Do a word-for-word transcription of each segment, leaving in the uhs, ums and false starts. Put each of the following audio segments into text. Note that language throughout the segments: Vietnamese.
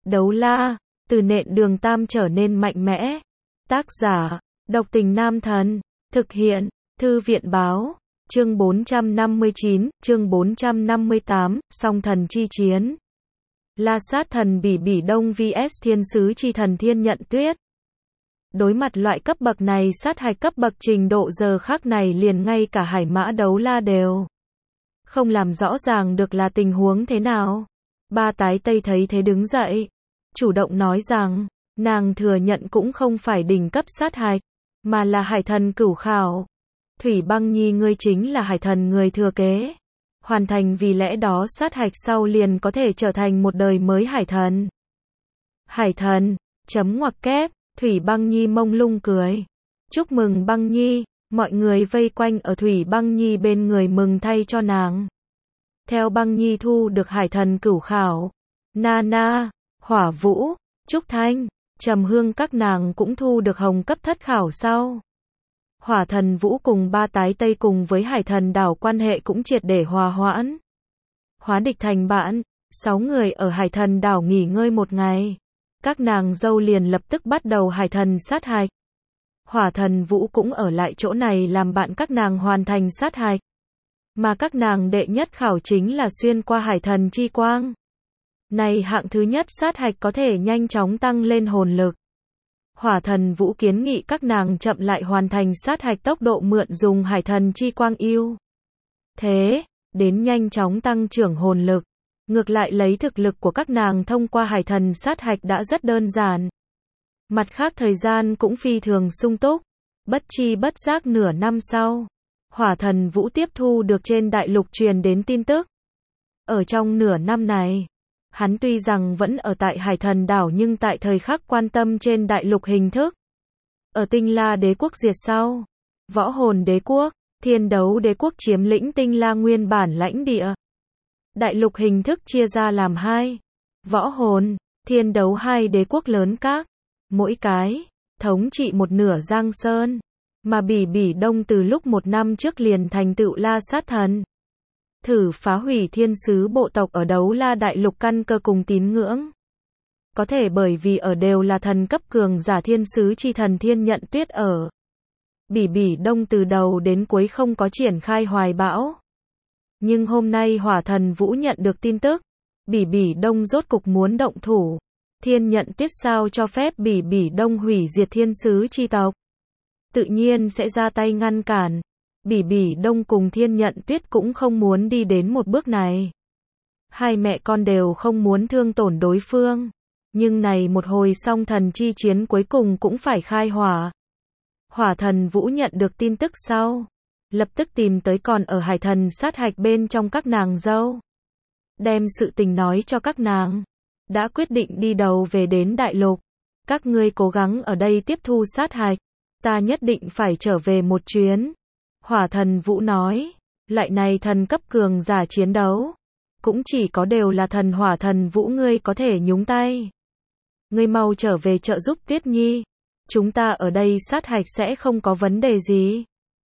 Đấu la, từ nện đường tam trở nên mạnh mẽ. Tác giả, độc tình nam thần. Thực hiện, thư viện báo. Chương bốn trăm năm mươi chín, chương bốn trăm năm mươi tám, song thần chi chiến. La sát thần Bỉ Bỉ Đông vs thiên sứ chi thần Thiên Nhận Tuyết. Đối mặt loại cấp bậc này, sát hạch cấp bậc trình độ giờ khắc này liền ngay cả Hải Mã Đấu La đều không làm rõ ràng được là tình huống thế nào. Ba tái tây thấy thế đứng dậy, chủ động nói rằng, nàng thừa nhận cũng không phải đỉnh cấp sát hạch, mà là hải thần cửu khảo. Thủy Băng Nhi, ngươi chính là hải thần người thừa kế. Hoàn thành vì lẽ đó sát hạch sau liền có thể trở thành một đời mới hải thần. Hải thần, chấm ngoặc kép, Thủy Băng Nhi mông lung cười. Chúc mừng Băng Nhi, mọi người vây quanh ở Thủy Băng Nhi bên người mừng thay cho nàng. Theo Băng Nhi thu được hải thần cửu khảo, Nana, Hỏa Vũ, Trúc Thanh, Trầm Hương các nàng cũng thu được hồng cấp thất khảo sau. Hỏa thần Vũ cùng ba tái tây cùng với hải thần đảo quan hệ cũng triệt để hòa hoãn. Hóa địch thành bạn, sáu người ở hải thần đảo nghỉ ngơi một ngày. Các nàng dâu liền lập tức bắt đầu hải thần sát hạch. Hỏa thần Vũ cũng ở lại chỗ này làm bạn các nàng hoàn thành sát hạch. Mà các nàng đệ nhất khảo chính là xuyên qua hải thần chi quang. Này hạng thứ nhất sát hạch có thể nhanh chóng tăng lên hồn lực. Hỏa thần Vũ kiến nghị các nàng chậm lại hoàn thành sát hạch tốc độ mượn dùng hải thần chi quang yêu. Thế, đến nhanh chóng tăng trưởng hồn lực. Ngược lại lấy thực lực của các nàng thông qua hải thần sát hạch đã rất đơn giản. Mặt khác thời gian cũng phi thường sung túc. Bất chi bất giác nửa năm sau, Hỏa thần Vũ tiếp thu được trên đại lục truyền đến tin tức. Ở trong nửa năm này, hắn tuy rằng vẫn ở tại hải thần đảo nhưng tại thời khắc quan tâm trên đại lục hình thức. Ở Tinh La đế quốc diệt sau, Võ hồn đế quốc, Thiên đấu đế quốc chiếm lĩnh Tinh La nguyên bản lãnh địa. Đại lục hình thức chia ra làm hai. Võ hồn, Thiên đấu hai đế quốc lớn các. Mỗi cái, thống trị một nửa Giang Sơn. Mà Bỉ Bỉ Đông từ lúc một năm trước liền thành tựu La sát thần. Thử phá hủy thiên sứ bộ tộc ở đấu la đại lục căn cơ cùng tín ngưỡng. Có thể bởi vì ở đều là thần cấp cường giả thiên sứ chi thần Thiên Nhận Tuyết ở. Bỉ Bỉ Đông từ đầu đến cuối không có triển khai hoài bão. Nhưng hôm nay Hỏa thần Vũ nhận được tin tức. Bỉ Bỉ Đông rốt cục muốn động thủ. Thiên Nhận Tuyết sao cho phép Bỉ Bỉ Đông hủy diệt thiên sứ chi tộc. Tự nhiên sẽ ra tay ngăn cản. Bỉ Bỉ Đông cùng Thiên Nhận Tuyết cũng không muốn đi đến một bước này. Hai mẹ con đều không muốn thương tổn đối phương. Nhưng này một hồi song thần chi chiến cuối cùng cũng phải khai hỏa. Hỏa thần Vũ nhận được tin tức sau, lập tức tìm tới còn ở hải thần sát hạch bên trong các nàng dâu. Đem sự tình nói cho các nàng. Đã quyết định đi đầu về đến đại lục. Các ngươi cố gắng ở đây tiếp thu sát hạch. Ta nhất định phải trở về một chuyến. Hỏa thần Vũ nói, loại này thần cấp cường giả chiến đấu, cũng chỉ có đều là thần Hỏa thần Vũ ngươi có thể nhúng tay. Ngươi mau trở về trợ giúp Tuyết Nhi. Chúng ta ở đây sát hạch sẽ không có vấn đề gì.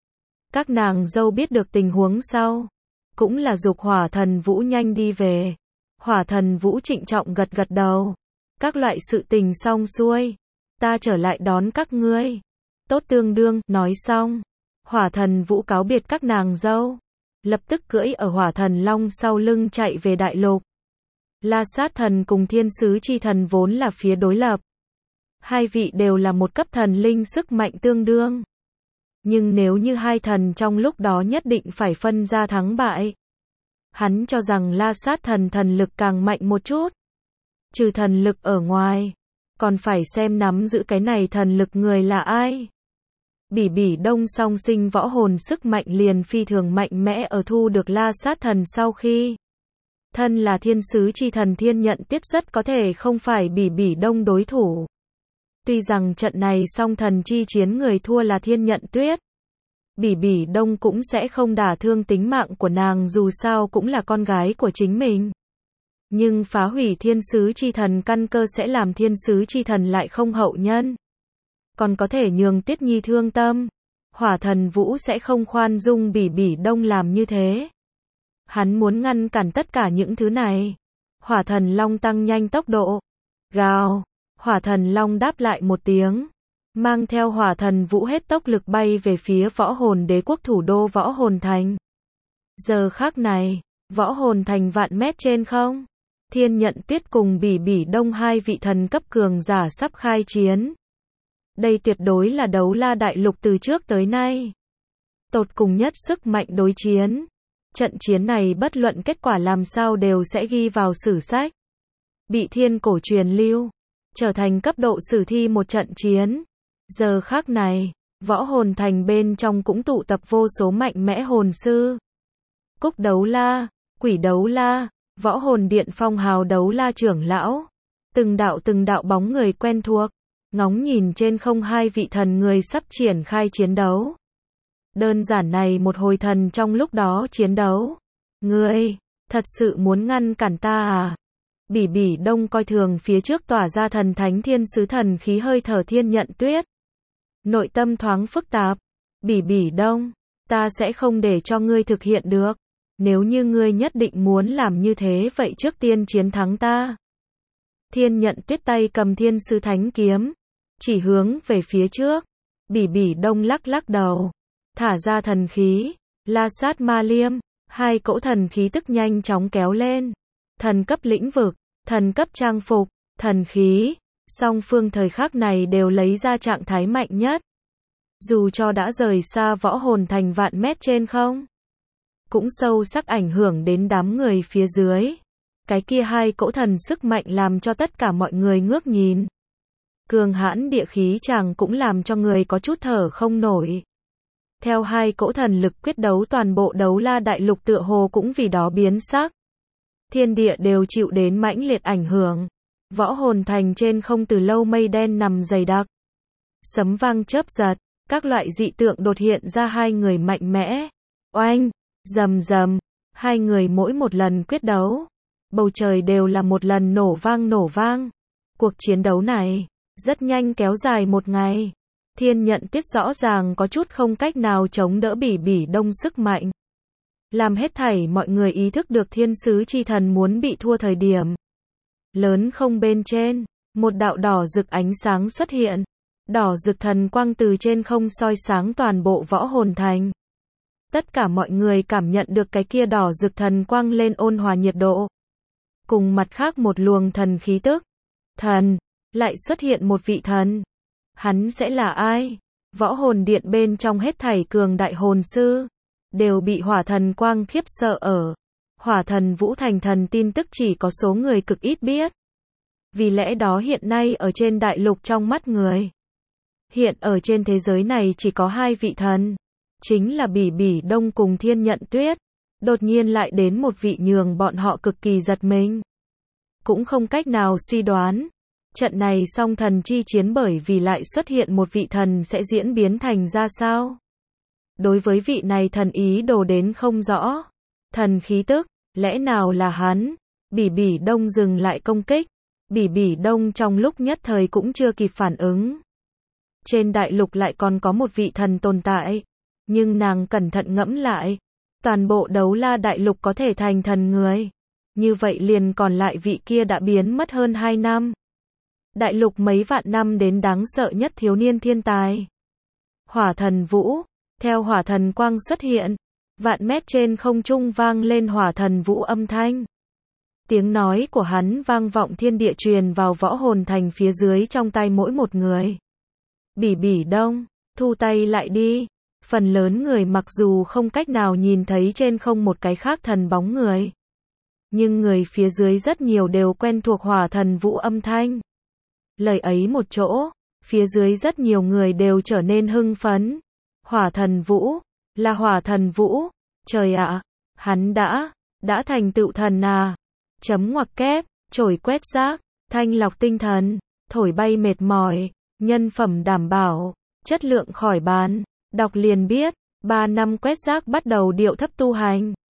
Các nàng dâu biết được tình huống sau, cũng là giục Hỏa thần Vũ nhanh đi về. Hỏa thần Vũ trịnh trọng gật gật đầu. Các loại sự tình xong xuôi, ta trở lại đón các ngươi. Tốt tương đương, nói xong. Hỏa thần Vũ cáo biệt các nàng dâu, lập tức cưỡi ở Hỏa thần Long sau lưng chạy về đại lục. La sát thần cùng thiên sứ chi thần vốn là phía đối lập. Hai vị đều là một cấp thần linh sức mạnh tương đương. Nhưng nếu như hai thần trong lúc đó nhất định phải phân ra thắng bại. Hắn cho rằng La sát thần thần lực càng mạnh một chút. Trừ thần lực ở ngoài, còn phải xem nắm giữ cái này thần lực người là ai. Bỉ Bỉ Đông song sinh võ hồn sức mạnh liền phi thường mạnh mẽ ở thu được La sát thần sau khi. Thân là thiên sứ chi thần Thiên Nhận Tuyết rất có thể không phải Bỉ Bỉ Đông đối thủ. Tuy rằng trận này song thần chi chiến người thua là Thiên Nhận Tuyết. Bỉ Bỉ Đông cũng sẽ không đả thương tính mạng của nàng dù sao cũng là con gái của chính mình. Nhưng phá hủy thiên sứ chi thần căn cơ sẽ làm thiên sứ chi thần lại không hậu nhân. Còn có thể nhường Tuyết Nhi thương tâm. Hỏa thần Vũ sẽ không khoan dung Bỉ Bỉ Đông làm như thế. Hắn muốn ngăn cản tất cả những thứ này. Hỏa thần Long tăng nhanh tốc độ. Gào, hỏa thần long đáp lại một tiếng, mang theo hỏa thần vũ hết tốc lực bay về phía võ hồn đế quốc thủ đô võ hồn thành. Giờ khắc này, võ hồn thành vạn mét trên không, Thiên Nhận Tuyết cùng Bỉ Bỉ Đông hai vị thần cấp cường giả sắp khai chiến. Đây tuyệt đối là đấu la đại lục từ trước tới nay tột cùng nhất sức mạnh đối chiến. Trận chiến này bất luận kết quả làm sao đều sẽ ghi vào sử sách, bị thiên cổ truyền lưu, trở thành cấp độ sử thi một trận chiến. Giờ khắc này, võ hồn thành bên trong cũng tụ tập vô số mạnh mẽ hồn sư. Cúc đấu la, quỷ đấu la, võ hồn điện phong hào đấu la trưởng lão. Từng đạo từng đạo bóng người quen thuộc, ngóng nhìn trên không hai vị thần người sắp triển khai chiến đấu. Đơn giản này một hồi thần trong lúc đó chiến đấu. Ngươi, thật sự muốn ngăn cản ta à? Bỉ Bỉ Đông coi thường phía trước tỏa ra thần thánh thiên sứ thần khí hơi thở Thiên Nhận Tuyết. Nội tâm thoáng phức tạp. Bỉ Bỉ Đông, ta sẽ không để cho ngươi thực hiện được. Nếu như ngươi nhất định muốn làm như thế vậy trước tiên chiến thắng ta. Thiên Nhận Tuyết tay cầm thiên sứ thánh kiếm, chỉ hướng về phía trước. Bỉ Bỉ Đông lắc lắc đầu, thả ra thần khí, La Sát Ma Liêm, hai cỗ thần khí tức nhanh chóng kéo lên. Thần cấp lĩnh vực, thần cấp trang phục, thần khí, song phương thời khắc này đều lấy ra trạng thái mạnh nhất. Dù cho đã rời xa võ hồn thành vạn mét trên không, cũng sâu sắc ảnh hưởng đến đám người phía dưới. Cái kia hai cỗ thần sức mạnh làm cho tất cả mọi người ngước nhìn. Cường hãn địa khí chàng cũng làm cho người có chút thở không nổi. Theo hai cỗ thần lực quyết đấu, toàn bộ đấu la đại lục tựa hồ cũng vì đó biến sắc. Thiên địa đều chịu đến mãnh liệt ảnh hưởng. Võ hồn thành trên không từ lâu mây đen nằm dày đặc. Sấm vang chớp giật, các loại dị tượng đột hiện ra hai người mạnh mẽ. Oanh, rầm rầm, hai người mỗi một lần quyết đấu, bầu trời đều là một lần nổ vang nổ vang. Cuộc chiến đấu này rất nhanh kéo dài một ngày. Thiên Nhận Tuyết rõ ràng có chút không cách nào chống đỡ Bỉ Bỉ Đông sức mạnh. Làm hết thảy mọi người ý thức được thiên sứ chi thần muốn bị thua thời điểm. Lớn không bên trên, một đạo đỏ rực ánh sáng xuất hiện. Đỏ rực thần quang từ trên không soi sáng toàn bộ võ hồn thành. Tất cả mọi người cảm nhận được cái kia đỏ rực thần quang lên ôn hòa nhiệt độ. Cùng mặt khác một luồng thần khí tức. Thần, lại xuất hiện một vị thần. Hắn sẽ là ai? Võ hồn điện bên trong hết thảy cường đại hồn sư đều bị hỏa thần quang khiếp sợ ở. Hỏa thần Vũ thành thần tin tức chỉ có số người cực ít biết. Vì lẽ đó hiện nay ở trên đại lục trong mắt người, hiện ở trên thế giới này chỉ có hai vị thần, chính là Bỉ Bỉ Đông cùng Thiên Nhận Tuyết. Đột nhiên lại đến một vị nhường bọn họ cực kỳ giật mình. Cũng không cách nào suy đoán. Trận này song thần chi chiến bởi vì lại xuất hiện một vị thần sẽ diễn biến thành ra sao? Đối với vị này thần ý đồ đến không rõ. Thần khí tức, lẽ nào là hắn? Bỉ Bỉ Đông dừng lại công kích. Bỉ Bỉ Đông trong lúc nhất thời cũng chưa kịp phản ứng. Trên đại lục lại còn có một vị thần tồn tại. Nhưng nàng cẩn thận ngẫm lại. Toàn bộ đấu la đại lục có thể thành thần người. Như vậy liền còn lại vị kia đã biến mất hơn hai năm. Đại lục mấy vạn năm đến đáng sợ nhất thiếu niên thiên tài. Hỏa thần Vũ. Theo hỏa thần quang xuất hiện, vạn mét trên không trung vang lên hỏa thần Vũ âm thanh. Tiếng nói của hắn vang vọng thiên địa, truyền vào võ hồn thành phía dưới trong tay mỗi một người. Bỉ Bỉ Đông, thu tay lại đi. Phần lớn người mặc dù không cách nào nhìn thấy trên không một cái khác thần bóng người, nhưng người phía dưới rất nhiều đều quen thuộc hỏa thần Vũ âm thanh. Lời ấy một chỗ, phía dưới rất nhiều người đều trở nên hưng phấn. Hỏa thần Vũ, là hỏa thần Vũ, trời ạ, hắn đã, đã thành tựu thần à. Chấm ngoặc kép, chổi quét rác, thanh lọc tinh thần, thổi bay mệt mỏi, nhân phẩm đảm bảo, chất lượng khỏi bàn. Đọc liền biết, ba năm quét rác bắt đầu điệu thấp tu hành.